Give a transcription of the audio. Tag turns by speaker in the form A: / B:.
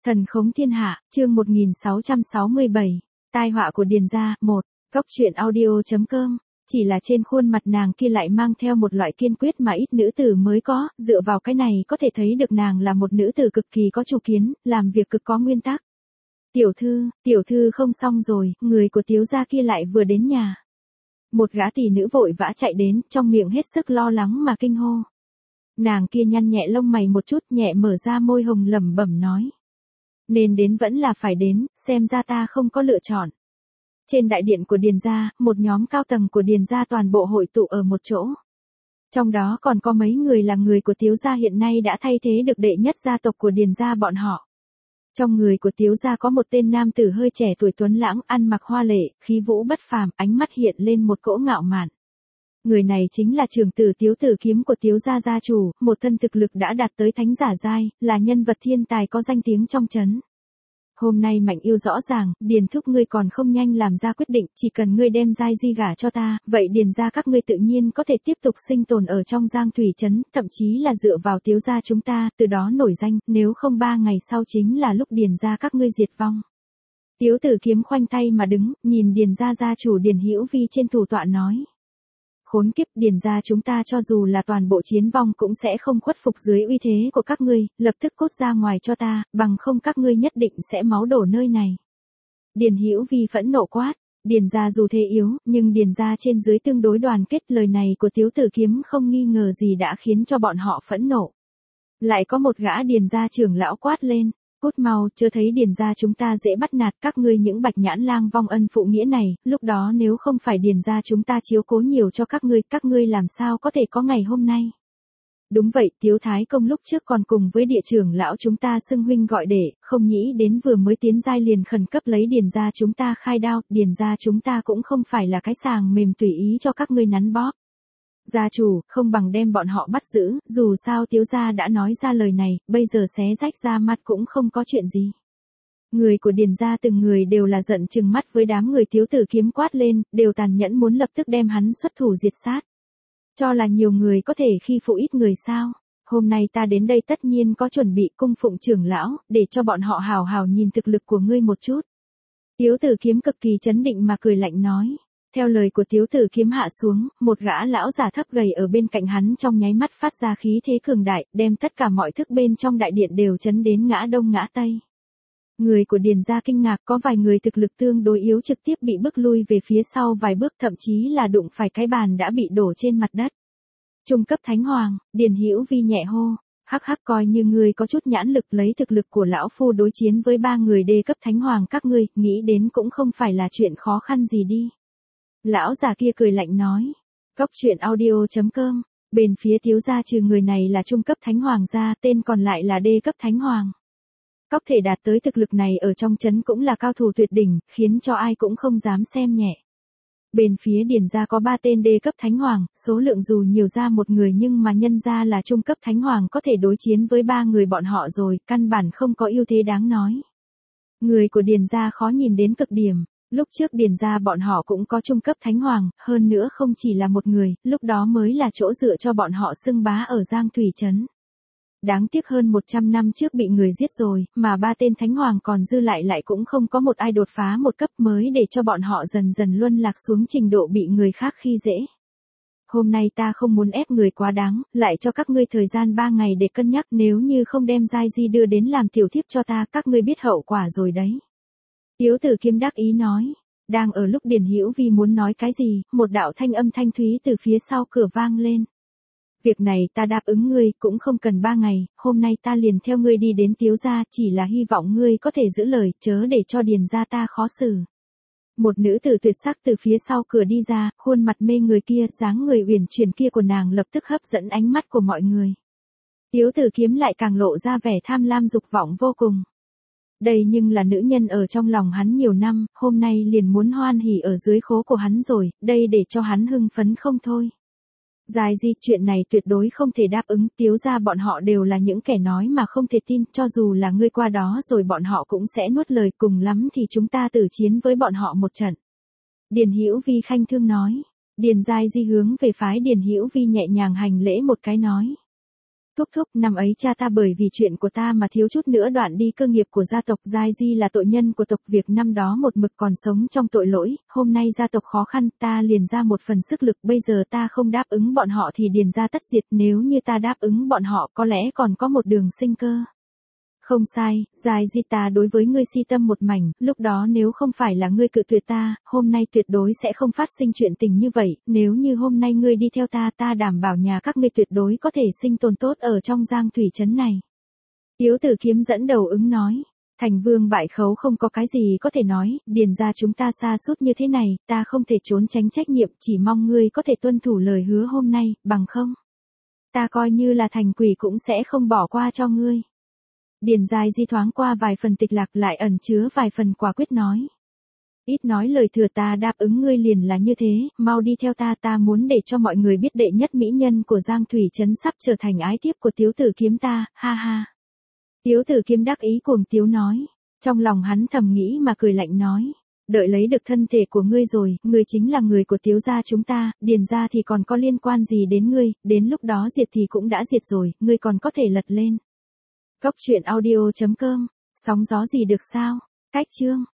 A: Thần khống thiên hạ, chương 1667, tai họa của Điền gia, 1, Cốc truyện audio.com, chỉ là trên khuôn mặt nàng kia lại mang theo một loại kiên quyết mà ít nữ tử mới có, dựa vào cái này có thể thấy được nàng là một nữ tử cực kỳ có chủ kiến, làm việc cực có nguyên tắc. Tiểu thư không xong rồi, người của Tiếu gia kia lại vừa đến nhà. Một gã tỷ nữ vội vã chạy đến, trong miệng hết sức lo lắng mà kinh hô. Nàng kia nhăn nhẹ lông mày một chút, nhẹ mở ra môi hồng lẩm bẩm nói. Nên đến vẫn là phải đến, xem ra ta không có lựa chọn. Trên đại điện của Điền gia, một nhóm cao tầng của Điền gia toàn bộ hội tụ ở một chỗ. Trong đó còn có mấy người là người của Tiếu gia hiện nay đã thay thế được đệ nhất gia tộc của Điền gia bọn họ. Trong người của Tiếu gia có một tên nam tử hơi trẻ tuổi tuấn lãng, ăn mặc hoa lệ, khí vũ bất phàm, ánh mắt hiện lên một cỗ ngạo mạn. Người này chính là trưởng tử Tiếu Tử Kiếm của Tiếu gia gia chủ, một thân thực lực đã đạt tới thánh giả giai, là nhân vật thiên tài có danh tiếng trong trấn. Hôm nay Mạnh Yêu rõ ràng, Điền thúc ngươi còn không nhanh làm ra quyết định, chỉ cần ngươi đem giai di gả cho ta, vậy Điền gia các ngươi tự nhiên có thể tiếp tục sinh tồn ở trong Giang Thủy trấn, thậm chí là dựa vào Tiếu gia chúng ta, từ đó nổi danh, nếu không 3 ngày sau chính là lúc Điền gia các ngươi diệt vong. Tiếu Tử Kiếm khoanh tay mà đứng, nhìn Điền gia gia chủ Điền Hữu Vi trên thủ tọa nói. Khốn kiếp, Điền gia chúng ta cho dù là toàn bộ chiến vong cũng sẽ không khuất phục dưới uy thế của các ngươi, lập tức cút ra ngoài cho ta, bằng không các ngươi nhất định sẽ máu đổ nơi này. Điền Hữu Vi phẫn nộ quát, Điền gia dù thế yếu, nhưng Điền gia trên dưới tương đối đoàn kết, lời này của Tiếu Tử Kiếm không nghi ngờ gì đã khiến cho bọn họ phẫn nộ. Lại có một gã Điền gia trưởng lão quát lên. Cút mau, chưa thấy Điền gia chúng ta dễ bắt nạt các ngươi những bạch nhãn lang vong ân phụ nghĩa này, lúc đó nếu không phải Điền gia chúng ta chiếu cố nhiều cho các ngươi làm sao có thể có ngày hôm nay. Đúng vậy, Tiếu Thái Công lúc trước còn cùng với địa trưởng lão chúng ta xưng huynh gọi đệ, không nghĩ đến vừa mới tiến giai liền khẩn cấp lấy Điền gia chúng ta khai đao, Điền gia chúng ta cũng không phải là cái sàng mềm tùy ý cho các ngươi nắn bóp. Gia chủ, không bằng đem bọn họ bắt giữ, dù sao Tiếu gia đã nói ra lời này, bây giờ xé rách ra mặt cũng không có chuyện gì. Người của Điền gia từng người đều là giận chừng mắt với đám người Tiếu Tử Kiếm quát lên, đều tàn nhẫn muốn lập tức đem hắn xuất thủ diệt sát. Cho là nhiều người có thể khi phụ ít người sao? Hôm nay ta đến đây tất nhiên có chuẩn bị cung phụng trưởng lão, để cho bọn họ hào hào nhìn thực lực của ngươi một chút. Tiếu Tử Kiếm cực kỳ chấn định mà cười lạnh nói. Theo lời của Tiếu Tử Kiếm hạ xuống, một gã lão già thấp gầy ở bên cạnh hắn trong nháy mắt phát ra khí thế cường đại, đem tất cả mọi thức bên trong đại điện đều chấn đến ngã đông ngã tây. Người của Điền gia kinh ngạc, có vài người thực lực tương đối yếu trực tiếp bị bức lui về phía sau vài bước, thậm chí là đụng phải cái bàn đã bị đổ trên mặt đất. Trung cấp thánh hoàng, Điền Hữu Vi nhẹ hô. Hắc hắc, coi như ngươi có chút nhãn lực, lấy thực lực của lão phu đối chiến với 3 người đê cấp thánh hoàng các ngươi, nghĩ đến cũng không phải là chuyện khó khăn gì đi. Lão già kia cười lạnh nói. Cốc truyện audio.com, bên phía Tiếu gia trừ người này là trung cấp thánh hoàng gia, tên còn lại là đê cấp thánh hoàng. Có thể đạt tới thực lực này ở trong trấn cũng là cao thủ tuyệt đỉnh, khiến cho ai cũng không dám xem nhẹ. Bên phía Điền gia có 3 tên đê cấp thánh hoàng, số lượng dù nhiều ra một người nhưng mà nhân gia là trung cấp thánh hoàng có thể đối chiến với 3 người bọn họ rồi, căn bản không có ưu thế đáng nói. Người của Điền gia khó nhìn đến cực điểm. Lúc trước Điền gia bọn họ cũng có trung cấp thánh hoàng, hơn nữa không chỉ là một người, lúc đó mới là chỗ dựa cho bọn họ xưng bá ở Giang Thủy trấn. Đáng tiếc hơn 100 năm trước bị người giết rồi, mà 3 tên thánh hoàng còn dư lại cũng không có một ai đột phá một cấp mới để cho bọn họ dần dần luân lạc xuống trình độ bị người khác khi dễ. Hôm nay ta không muốn ép người quá đáng, lại cho các ngươi thời gian 3 ngày để cân nhắc, nếu như không đem giai di đưa đến làm tiểu thiếp cho ta, các ngươi biết hậu quả rồi đấy. Tiếu Tử Kiếm đắc ý nói. Đang ở lúc Điền Hữu Vi muốn nói cái gì, một đạo thanh âm thanh thúy từ phía sau cửa vang lên. Việc này ta đáp ứng ngươi, cũng không cần 3 ngày, hôm nay ta liền theo ngươi đi đến Tiếu gia, chỉ là hy vọng ngươi có thể giữ lời, chớ để cho Điền gia ta khó xử. Một nữ tử tuyệt sắc từ phía sau cửa đi ra, khuôn mặt mê người kia, dáng người uyển chuyển kia của nàng lập tức hấp dẫn ánh mắt của mọi người. Tiếu Tử Kiếm lại càng lộ ra vẻ tham lam dục vọng vô cùng. Đây nhưng là nữ nhân ở trong lòng hắn nhiều năm, hôm nay liền muốn hoan hỉ ở dưới khố của hắn rồi, đây để cho hắn hưng phấn không thôi. Dài di, chuyện này tuyệt đối không thể đáp ứng, Tiếu gia bọn họ đều là những kẻ nói mà không thể tin, cho dù là ngươi qua đó rồi bọn họ cũng sẽ nuốt lời, cùng lắm thì chúng ta tử chiến với bọn họ một trận. Điền Hữu Vi khanh thương nói. Điền Giai Di hướng về phái Điền Hữu Vi nhẹ nhàng hành lễ một cái nói. Thúc thúc, năm ấy cha ta bởi vì chuyện của ta mà thiếu chút nữa đoạn đi cơ nghiệp của gia tộc. Giai Di là tội nhân của tộc, việc năm đó một mực còn sống trong tội lỗi, hôm nay gia tộc khó khăn, ta liền ra một phần sức lực, bây giờ ta không đáp ứng bọn họ thì Điền gia tất diệt, nếu như ta đáp ứng bọn họ có lẽ còn có một đường sinh cơ. Không sai, Giai Di, ta đối với ngươi si tâm một mảnh, lúc đó nếu không phải là ngươi cự tuyệt ta, hôm nay tuyệt đối sẽ không phát sinh chuyện tình như vậy, nếu như hôm nay ngươi đi theo ta, ta đảm bảo nhà các ngươi tuyệt đối có thể sinh tồn tốt ở trong Giang Thủy trấn này. Tiếu Tử Kiếm dẫn đầu ứng nói, thành vương bại khấu không có cái gì có thể nói, Điền gia chúng ta sa sút như thế này, ta không thể trốn tránh trách nhiệm, chỉ mong ngươi có thể tuân thủ lời hứa hôm nay, bằng không, ta coi như là thành quỷ cũng sẽ không bỏ qua cho ngươi. Điền Giai Di thoáng qua vài phần tịch lạc lại ẩn chứa vài phần quả quyết nói. Ít nói lời thừa, ta đáp ứng ngươi liền là như thế, mau đi theo ta, ta muốn để cho mọi người biết đệ nhất mỹ nhân của Giang Thủy trấn sắp trở thành ái thiếp của Tiếu Tử Kiếm ta, ha ha. Tiếu Tử Kiếm đắc ý cuồng tiếu nói, trong lòng hắn thầm nghĩ mà cười lạnh nói. Đợi lấy được thân thể của ngươi rồi, ngươi chính là người của Tiếu gia chúng ta, Điền gia thì còn có liên quan gì đến ngươi, đến lúc đó diệt thì cũng đã diệt rồi, ngươi còn có thể lật lên. Cốc truyện audio.com, sóng gió gì được sao? Cách chương